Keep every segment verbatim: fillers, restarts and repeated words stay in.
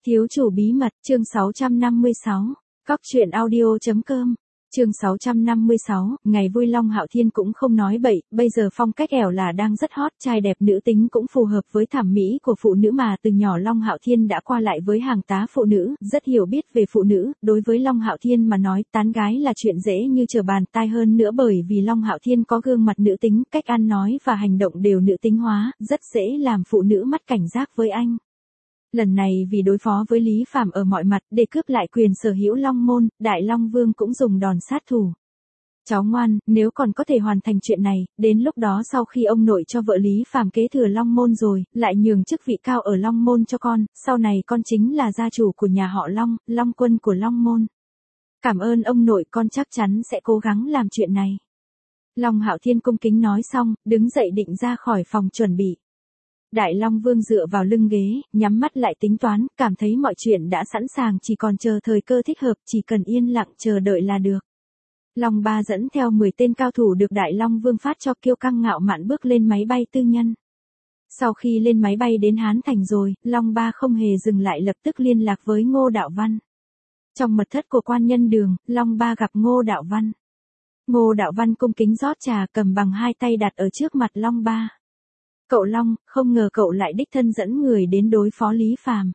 Thiếu chủ bí mật, chương sáu trăm năm mươi sáu. Cóc truyện audio.com. Chương sáu trăm năm mươi sáu, ngày vui Long Hạo Thiên cũng không nói bậy, bây giờ phong cách ẻo là đang rất hot, trai đẹp nữ tính cũng phù hợp với thẩm mỹ của phụ nữ mà từ nhỏ Long Hạo Thiên đã qua lại với hàng tá phụ nữ, rất hiểu biết về phụ nữ, đối với Long Hạo Thiên mà nói tán gái là chuyện dễ như trở bàn tay hơn nữa bởi vì Long Hạo Thiên có gương mặt nữ tính, cách ăn nói và hành động đều nữ tính hóa, rất dễ làm phụ nữ mắt cảnh giác với anh. Lần này vì đối phó với Lý Phàm ở mọi mặt để cướp lại quyền sở hữu Long Môn, Đại Long Vương cũng dùng đòn sát thủ. Cháu ngoan, nếu còn có thể hoàn thành chuyện này, đến lúc đó sau khi ông nội cho vợ Lý Phàm kế thừa Long Môn rồi, lại nhường chức vị cao ở Long Môn cho con, sau này con chính là gia chủ của nhà họ Long, Long Quân của Long Môn. Cảm ơn ông nội, con chắc chắn sẽ cố gắng làm chuyện này. Long Hạo Thiên cung kính nói xong, đứng dậy định ra khỏi phòng chuẩn bị. Đại Long Vương dựa vào lưng ghế, nhắm mắt lại tính toán, cảm thấy mọi chuyện đã sẵn sàng chỉ còn chờ thời cơ thích hợp, chỉ cần yên lặng chờ đợi là được. Long Ba dẫn theo mười tên cao thủ được Đại Long Vương phát cho kiêu căng ngạo mạn bước lên máy bay tư nhân. Sau khi lên máy bay đến Hán Thành rồi, Long Ba không hề dừng lại lập tức liên lạc với Ngô Đạo Văn. Trong mật thất của quan nhân đường, Long Ba gặp Ngô Đạo Văn. Ngô Đạo Văn cung kính rót trà cầm bằng hai tay đặt ở trước mặt Long Ba. Cậu Long, không ngờ cậu lại đích thân dẫn người đến đối phó Lý Phàm.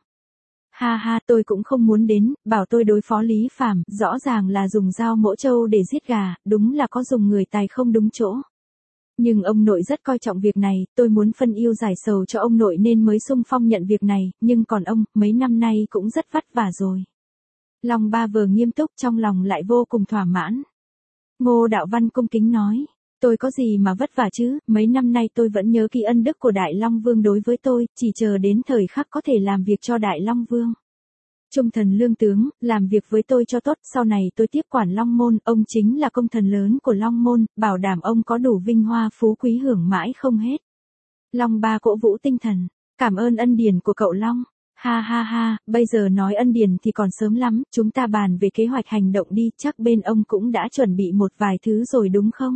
Ha ha, tôi cũng không muốn đến, bảo tôi đối phó Lý Phàm, rõ ràng là dùng dao mỗ trâu để giết gà, đúng là có dùng người tài không đúng chỗ. Nhưng ông nội rất coi trọng việc này, tôi muốn phân ưu giải sầu cho ông nội nên mới xung phong nhận việc này, nhưng còn ông, mấy năm nay cũng rất vất vả rồi. Long Ba vừa nghiêm túc trong lòng lại vô cùng thỏa mãn. Ngô Đạo Văn cung kính nói. Tôi có gì mà vất vả chứ, mấy năm nay tôi vẫn nhớ kỹ ân đức của Đại Long Vương đối với tôi, chỉ chờ đến thời khắc có thể làm việc cho Đại Long Vương. Trung thần lương tướng, làm việc với tôi cho tốt, sau này tôi tiếp quản Long Môn, ông chính là công thần lớn của Long Môn, bảo đảm ông có đủ vinh hoa phú quý hưởng mãi không hết. Long Ba cổ vũ tinh thần, cảm ơn ân điển của cậu Long. Ha ha ha, bây giờ nói ân điển thì còn sớm lắm, chúng ta bàn về kế hoạch hành động đi, chắc bên ông cũng đã chuẩn bị một vài thứ rồi đúng không?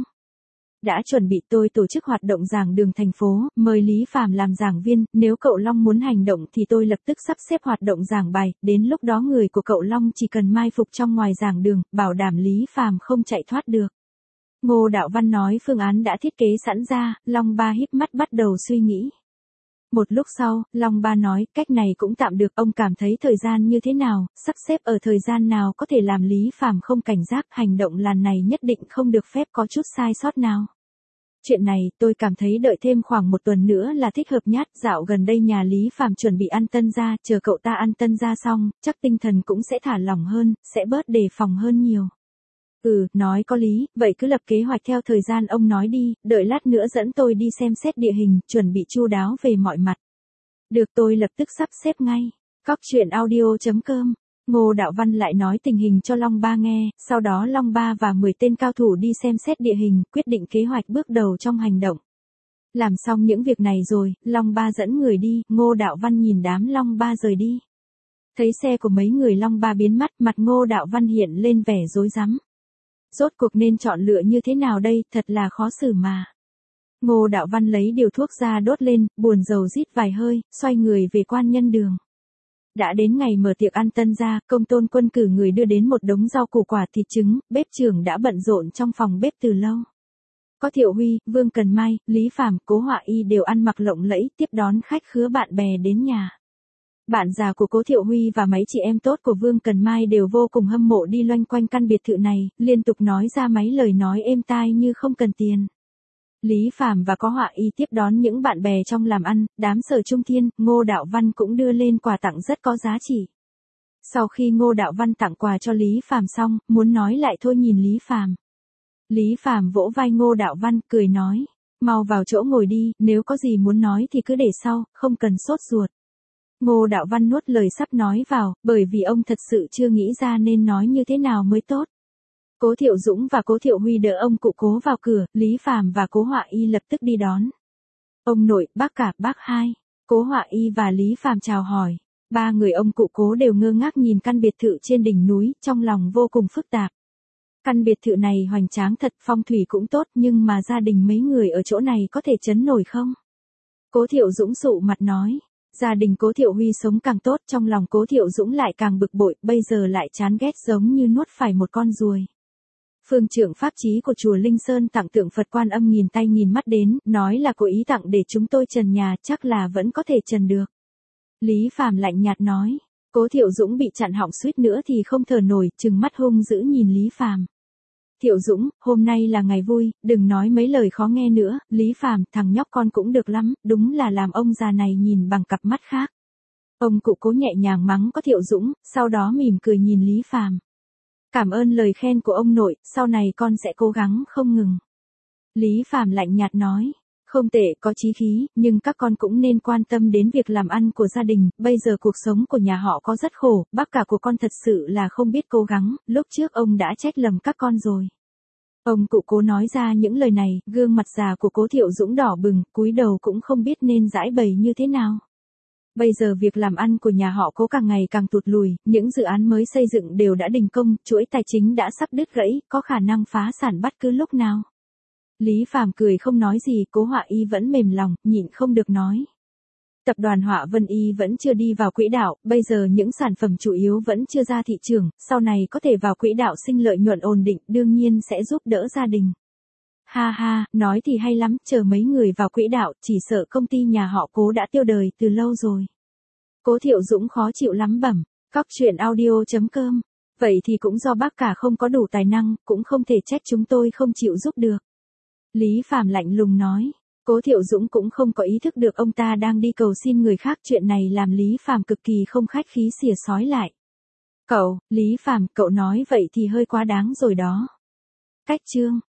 Đã chuẩn bị, tôi tổ chức hoạt động giảng đường thành phố, mời Lý Phàm làm giảng viên, nếu cậu Long muốn hành động thì tôi lập tức sắp xếp hoạt động giảng bài, đến lúc đó người của cậu Long chỉ cần mai phục trong ngoài giảng đường, bảo đảm Lý Phàm không chạy thoát được. Ngô Đạo Văn nói phương án đã thiết kế sẵn ra, Long Ba híp mắt bắt đầu suy nghĩ. Một lúc sau, Long Ba nói, cách này cũng tạm được, ông cảm thấy thời gian như thế nào, sắp xếp ở thời gian nào có thể làm Lý Phàm không cảnh giác, hành động lần này nhất định không được phép có chút sai sót nào. Chuyện này, tôi cảm thấy đợi thêm khoảng một tuần nữa là thích hợp nhất, dạo gần đây nhà Lý Phàm chuẩn bị ăn tân gia, chờ cậu ta ăn tân gia xong, chắc tinh thần cũng sẽ thả lỏng hơn, sẽ bớt đề phòng hơn nhiều. Ừ, nói có lý, vậy cứ lập kế hoạch theo thời gian ông nói đi, đợi lát nữa dẫn tôi đi xem xét địa hình, chuẩn bị chu đáo về mọi mặt. Được, tôi lập tức sắp xếp ngay. Cóc truyện audio.com. Ngô Đạo Văn lại nói tình hình cho Long Ba nghe, sau đó Long Ba và mười tên cao thủ đi xem xét địa hình, quyết định kế hoạch bước đầu trong hành động. Làm xong những việc này rồi, Long Ba dẫn người đi, Ngô Đạo Văn nhìn đám Long Ba rời đi. Thấy xe của mấy người Long Ba biến mất, mặt Ngô Đạo Văn hiện lên vẻ rối rắm. Rốt cuộc nên chọn lựa như thế nào đây, thật là khó xử mà. Ngô Đạo Văn lấy điều thuốc ra đốt lên, buồn rầu rít vài hơi, xoay người về quan nhân đường. Đã đến ngày mở tiệc ăn tân gia, Công Tôn Quân cử người đưa đến một đống rau củ quả thịt trứng, bếp trưởng đã bận rộn trong phòng bếp từ lâu. Có Thiệu Huy, Vương Cần Mai, Lý Phàm, Cố Họa Y đều ăn mặc lộng lẫy tiếp đón khách khứa bạn bè đến nhà. Bạn già của Cố Thiệu Huy và mấy chị em tốt của Vương Cần Mai đều vô cùng hâm mộ đi loanh quanh căn biệt thự này, liên tục nói ra mấy lời nói êm tai như không cần tiền. Lý Phàm và Có Họa Y tiếp đón những bạn bè trong làm ăn, đám Sở Trung Thiên, Ngô Đạo Văn cũng đưa lên quà tặng rất có giá trị. Sau khi Ngô Đạo Văn tặng quà cho Lý Phàm xong, muốn nói lại thôi nhìn Lý Phàm. Lý Phàm vỗ vai Ngô Đạo Văn, cười nói, mau vào chỗ ngồi đi, nếu có gì muốn nói thì cứ để sau, không cần sốt ruột. Ngô Đạo Văn nuốt lời sắp nói vào, bởi vì ông thật sự chưa nghĩ ra nên nói như thế nào mới tốt. Cố Thiệu Dũng và Cố Thiệu Huy đỡ ông cụ Cố vào cửa, Lý Phàm và Cố Họa Y lập tức đi đón. Ông nội, bác cả, bác hai. Cố Họa Y và Lý Phàm chào hỏi. Ba người ông cụ Cố đều ngơ ngác nhìn căn biệt thự trên đỉnh núi, trong lòng vô cùng phức tạp. Căn biệt thự này hoành tráng thật, phong thủy cũng tốt, nhưng mà gia đình mấy người ở chỗ này có thể chấn nổi không? Cố Thiệu Dũng sụ mặt nói. Gia đình Cố Thiệu Huy sống càng tốt, trong lòng Cố Thiệu Dũng lại càng bực bội, bây giờ lại chán ghét giống như nuốt phải một con ruồi. Phương trưởng pháp chí của chùa Linh Sơn tặng tượng Phật Quan Âm nghìn tay nghìn mắt đến, nói là cố ý tặng để chúng tôi trần nhà, chắc là vẫn có thể trần được. Lý Phàm lạnh nhạt nói. Cố Thiệu Dũng bị chặn họng suýt nữa thì không thở nổi, trừng mắt hung dữ nhìn Lý Phàm. Thiệu Dũng, hôm nay là ngày vui, đừng nói mấy lời khó nghe nữa. Lý Phàm, thằng nhóc con cũng được lắm, đúng là làm ông già này nhìn bằng cặp mắt khác. Ông cụ Cố nhẹ nhàng mắng có Thiệu Dũng, sau đó mỉm cười nhìn Lý Phàm. Cảm ơn lời khen của ông nội, sau này con sẽ cố gắng không ngừng. Lý Phàm lạnh nhạt nói. Không tệ, có chí khí, nhưng các con cũng nên quan tâm đến việc làm ăn của gia đình, bây giờ cuộc sống của nhà họ có rất khổ, bác cả của con thật sự là không biết cố gắng, lúc trước ông đã trách lầm các con rồi. Ông cụ Cố nói ra những lời này, gương mặt già của Cố Thiệu Dũng đỏ bừng, cúi đầu cũng không biết nên giải bày như thế nào. Bây giờ việc làm ăn của nhà họ Cố càng ngày càng tụt lùi, những dự án mới xây dựng đều đã đình công, chuỗi tài chính đã sắp đứt gãy, có khả năng phá sản bất cứ lúc nào. Lý Phàm cười không nói gì, Cố Họa Y vẫn mềm lòng, nhịn không được nói. Tập đoàn Họa Vân Y vẫn chưa đi vào quỹ đạo, bây giờ những sản phẩm chủ yếu vẫn chưa ra thị trường, sau này có thể vào quỹ đạo sinh lợi nhuận ổn định, đương nhiên sẽ giúp đỡ gia đình. Ha ha, nói thì hay lắm, chờ mấy người vào quỹ đạo, chỉ sợ công ty nhà họ Cố đã tiêu đời từ lâu rồi. Cố Thiệu Dũng khó chịu lắm bẩm, cóc truyện audio chấm com. Vậy thì cũng do bác cả không có đủ tài năng, cũng không thể trách chúng tôi không chịu giúp được. Lý Phàm lạnh lùng nói. Cố Thiệu Dũng cũng không có ý thức được ông ta đang đi cầu xin người khác, chuyện này làm Lý Phàm cực kỳ không khách khí xỉa xói lại. Cậu, Lý Phàm, cậu nói vậy thì hơi quá đáng rồi đó. Cách chương.